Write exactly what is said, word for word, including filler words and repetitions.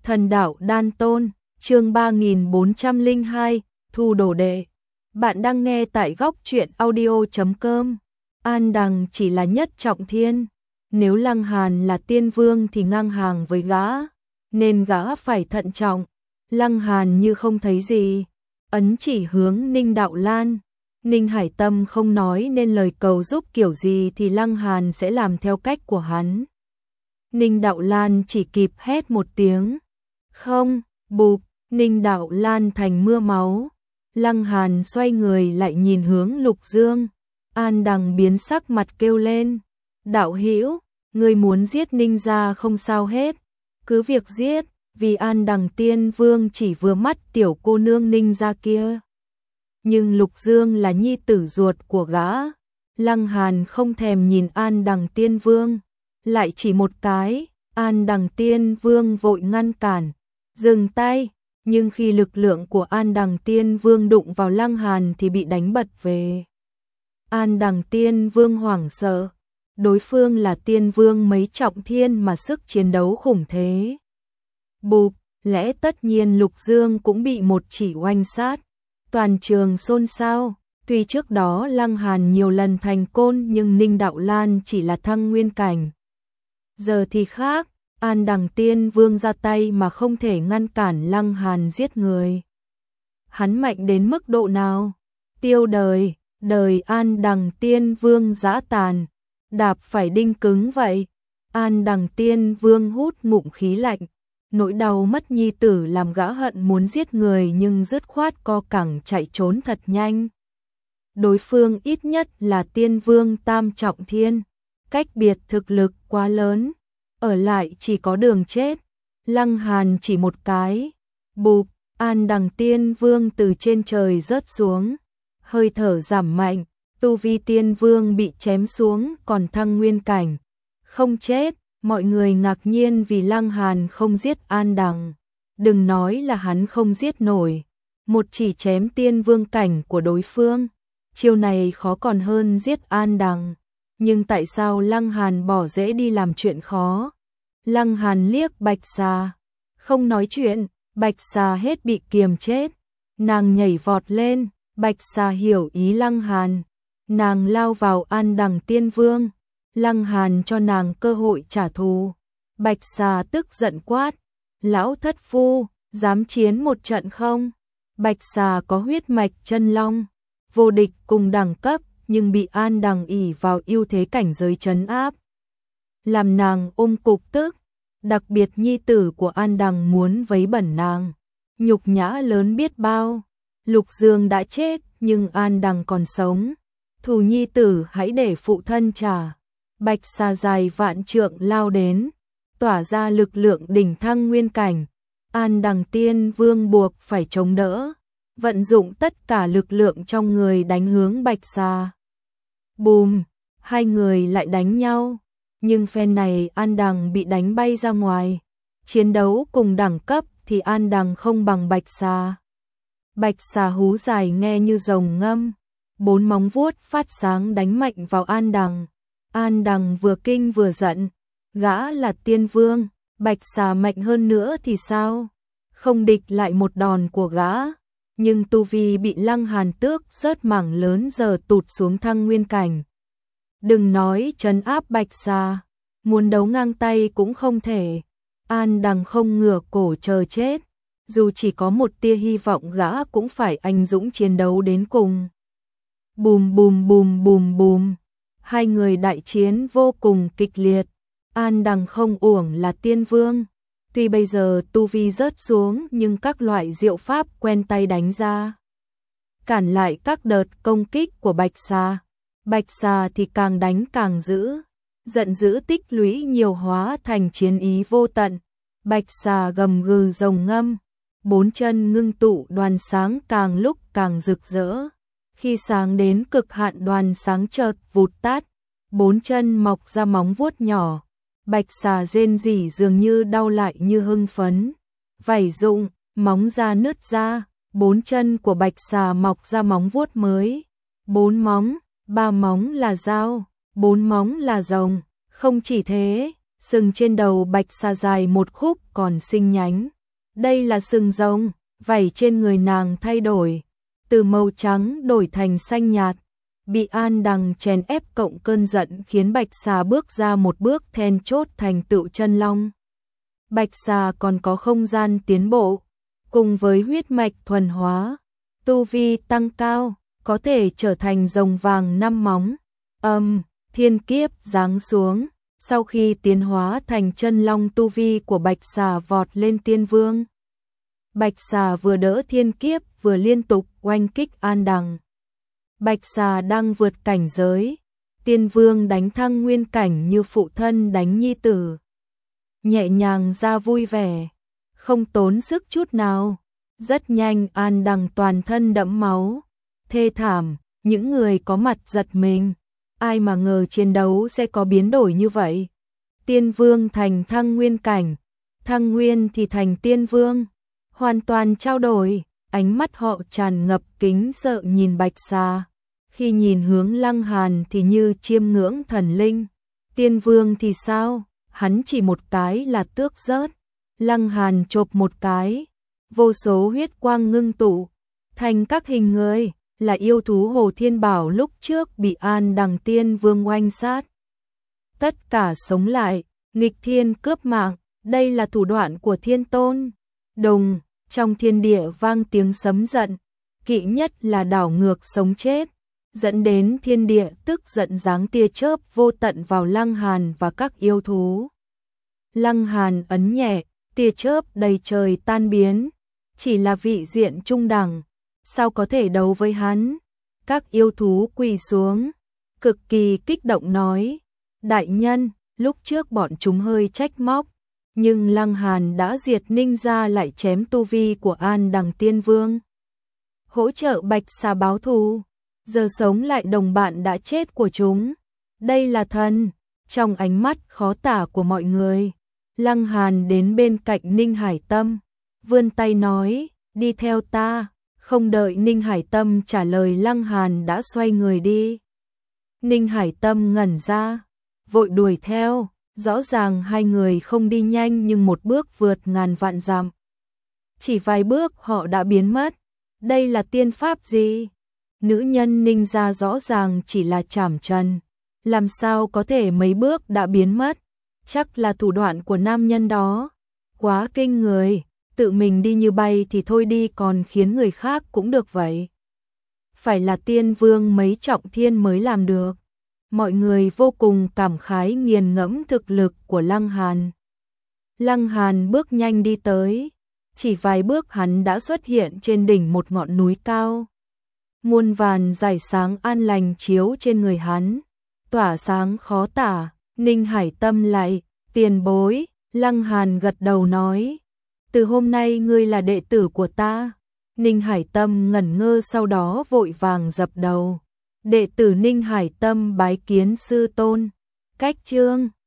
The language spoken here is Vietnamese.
Thần đạo đan tôn, chương ba nghìn bốn trăm lẻ hai, thu đồ đệ. Bạn đang nghe tại góc truyện audio chấm com. An Đằng chỉ là nhất trọng thiên, nếu Lăng Hàn là tiên vương thì ngang hàng với gã, nên gã phải thận trọng. Lăng Hàn như không thấy gì, ấn chỉ hướng Ninh Đạo Lan. Ninh Hải Tâm không nói nên lời cầu giúp kiểu gì thì Lăng Hàn sẽ làm theo cách của hắn. Ninh Đạo Lan chỉ kịp hét một tiếng. Không, bụp, Ninh Đạo Lan thành mưa máu. Lăng Hàn xoay người lại nhìn hướng Lục Dương. An Đằng biến sắc mặt kêu lên. Đạo hữu, ngươi muốn giết Ninh gia không sao hết. Cứ việc giết, vì An Đằng tiên vương chỉ vừa mắt tiểu cô nương Ninh gia kia. Nhưng Lục Dương là nhi tử ruột của gã. Lăng Hàn không thèm nhìn An Đằng tiên vương. Lại chỉ một cái, An Đằng tiên vương vội ngăn cản. Dừng tay, nhưng khi lực lượng của An Đằng tiên vương đụng vào Lăng Hàn thì bị đánh bật về. An Đằng tiên vương hoảng sợ. Đối phương là tiên vương mấy trọng thiên mà sức chiến đấu khủng thế. Bụp, lẽ tất nhiên Lục Dương cũng bị một chỉ oanh sát. Toàn trường xôn xao. Tuy trước đó Lăng Hàn nhiều lần thành côn nhưng Ninh Đạo Lan chỉ là thăng nguyên cảnh. Giờ thì khác, An Đằng tiên vương ra tay mà không thể ngăn cản Lăng Hàn giết người. Hắn mạnh đến mức độ nào? Tiêu đời, đời An Đằng tiên vương dã tàn, đạp phải đinh cứng vậy. An Đằng tiên vương hút ngụm khí lạnh, nỗi đau mất nhi tử làm gã hận muốn giết người nhưng dứt khoát co cẳng chạy trốn thật nhanh. Đối phương ít nhất là tiên vương tam trọng thiên, cách biệt thực lực quá lớn, ở lại chỉ có đường chết. Lăng Hàn chỉ một cái, bụp, An Đằng tiên vương từ trên trời rớt xuống, hơi thở giảm mạnh, tu vi tiên vương bị chém xuống còn thăng nguyên cảnh, không chết. Mọi người ngạc nhiên vì Lăng Hàn không giết An Đằng. Đừng nói là hắn không giết nổi, một chỉ chém tiên vương cảnh của đối phương, chiêu này khó còn hơn giết An Đằng. Nhưng tại sao Lăng Hàn bỏ dễ đi làm chuyện khó? Lăng Hàn liếc Bạch Xà, không nói chuyện. Bạch Xà hết bị kiềm chết, nàng nhảy vọt lên. Bạch Xà hiểu ý Lăng Hàn, nàng lao vào An Đằng tiên vương. Lăng Hàn cho nàng cơ hội trả thù. Bạch Xà tức giận quát, lão thất phu, dám chiến một trận không? Bạch Xà có huyết mạch chân long, vô địch cùng đẳng cấp, nhưng bị An Đằng ỷ vào ưu thế cảnh giới trấn áp, làm nàng ôm cục tức. Đặc biệt nhi tử của An Đằng muốn vấy bẩn nàng, nhục nhã lớn biết bao. Lục Dương đã chết nhưng An Đằng còn sống, thù nhi tử hãy để phụ thân trả. Bạch Xà dài vạn trượng lao đến, tỏa ra lực lượng đỉnh thăng nguyên cảnh. An Đằng tiên vương buộc phải chống đỡ, vận dụng tất cả lực lượng trong người đánh hướng Bạch Xà. Bùm, hai người lại đánh nhau, nhưng phen này An Đằng bị đánh bay ra ngoài. Chiến đấu cùng đẳng cấp thì An Đằng không bằng Bạch Xà. Bạch Xà hú dài nghe như rồng ngâm, bốn móng vuốt phát sáng đánh mạnh vào An Đằng. An Đằng vừa kinh vừa giận, gã là tiên vương, Bạch Xà mạnh hơn nữa thì sao? Không địch lại một đòn của gã, nhưng tu vi bị Lăng Hàn tước rớt mảng lớn giờ tụt xuống thăng nguyên cảnh. Đừng nói trấn áp Bạch Xà, muốn đấu ngang tay cũng không thể. An Đằng không ngửa cổ chờ chết, dù chỉ có một tia hy vọng gã cũng phải anh dũng chiến đấu đến cùng. Bùm bùm bùm bùm bùm. Hai người đại chiến vô cùng kịch liệt. An Đằng không uổng là tiên vương, tuy bây giờ tu vi rớt xuống nhưng các loại diệu pháp quen tay đánh ra, cản lại các đợt công kích của Bạch Xà. Bạch Xà thì càng đánh càng dữ, giận dữ tích lũy nhiều hóa thành chiến ý vô tận. Bạch Xà gầm gừ rồng ngâm, bốn chân ngưng tụ đoàn sáng càng lúc càng rực rỡ. Khi sáng đến cực hạn đoàn sáng chợt vụt tắt, bốn chân mọc ra móng vuốt nhỏ. Bạch Xà rên rỉ dường như đau lại như hưng phấn. Vảy rụng, móng da nứt ra, bốn chân của Bạch Xà mọc ra móng vuốt mới. Bốn móng, ba móng là dao, bốn móng là rồng. Không chỉ thế, Sừng trên đầu bạch xà dài một khúc còn sinh nhánh. Đây là sừng rồng, vảy trên người nàng thay đổi, từ màu trắng đổi thành xanh nhạt. Bị An Đằng chèn ép cộng cơn giận khiến bạch xà bước ra một bước then chốt thành tựu chân long. Bạch xà còn có không gian tiến bộ, cùng với huyết mạch thuần hóa, tu vi tăng cao, có thể trở thành rồng vàng năm móng. Âm, um, thiên kiếp giáng xuống, sau khi tiến hóa thành chân long tu vi của bạch xà vọt lên tiên vương. Bạch xà vừa đỡ thiên kiếp vừa liên tục oanh kích An Đằng. Bạch xà đang vượt cảnh giới, tiên vương đánh thăng nguyên cảnh như phụ thân đánh nhi tử. Nhẹ nhàng ra vui vẻ, không tốn sức chút nào. Rất nhanh An Đằng toàn thân đẫm máu, thê thảm, những người có mặt giật mình. Ai mà ngờ chiến đấu sẽ có biến đổi như vậy. Tiên vương thành thăng nguyên cảnh, thăng nguyên thì thành tiên vương. Hoàn toàn trao đổi, ánh mắt họ tràn ngập kính sợ nhìn bạch xà. Khi nhìn hướng Lăng Hàn thì như chiêm ngưỡng thần linh. Tiên vương thì sao? Hắn chỉ một cái là tước rớt. Lăng Hàn chộp một cái, vô số huyết quang ngưng tụ thành các hình người, là yêu thú Hồ Thiên Bảo lúc trước bị An Đằng tiên vương oanh sát. Tất cả sống lại, nghịch thiên cướp mạng, đây là thủ đoạn của thiên tôn. Đồng, trong thiên địa vang tiếng sấm giận, kỵ nhất là đảo ngược sống chết, dẫn đến thiên địa tức giận giáng tia chớp vô tận vào Lăng Hàn và các yêu thú. Lăng Hàn ấn nhẹ, tia chớp đầy trời tan biến, chỉ là vị diện trung đẳng, sao có thể đấu với hắn? Các yêu thú quỳ xuống, cực kỳ kích động nói, đại nhân, lúc trước bọn chúng hơi trách móc, nhưng Lăng Hàn đã diệt ninja lại chém tu vi của An Đằng tiên vương. Hỗ trợ bạch xà báo thù, giờ sống lại đồng bạn đã chết của chúng. Đây là thần, trong ánh mắt khó tả của mọi người. Lăng Hàn đến bên cạnh Ninh Hải Tâm, vươn tay nói, đi theo ta. Không đợi Ninh Hải Tâm trả lời Lăng Hàn đã xoay người đi. Ninh Hải Tâm ngẩn ra, vội đuổi theo, rõ ràng hai người không đi nhanh nhưng một bước vượt ngàn vạn dặm. Chỉ vài bước họ đã biến mất, đây là tiên pháp gì? Nữ nhân Ninh gia rõ ràng chỉ là trảm trần, làm sao có thể mấy bước đã biến mất? Chắc là thủ đoạn của nam nhân đó, quá kinh người. Tự mình đi như bay thì thôi đi còn khiến người khác cũng được vậy. Phải là tiên vương mấy trọng thiên mới làm được. Mọi người vô cùng cảm khái nghiền ngẫm thực lực của Lăng Hàn. Lăng Hàn bước nhanh đi tới, chỉ vài bước hắn đã xuất hiện trên đỉnh một ngọn núi cao. Muôn vàn rải sáng an lành chiếu trên người hắn, tỏa sáng khó tả. Ninh Hải Tâm lại, tiền bối, Lăng Hàn gật đầu nói, từ hôm nay ngươi là đệ tử của ta. Ninh Hải Tâm ngẩn ngơ sau đó vội vàng dập đầu. Đệ tử Ninh Hải Tâm bái kiến sư tôn. Cách chương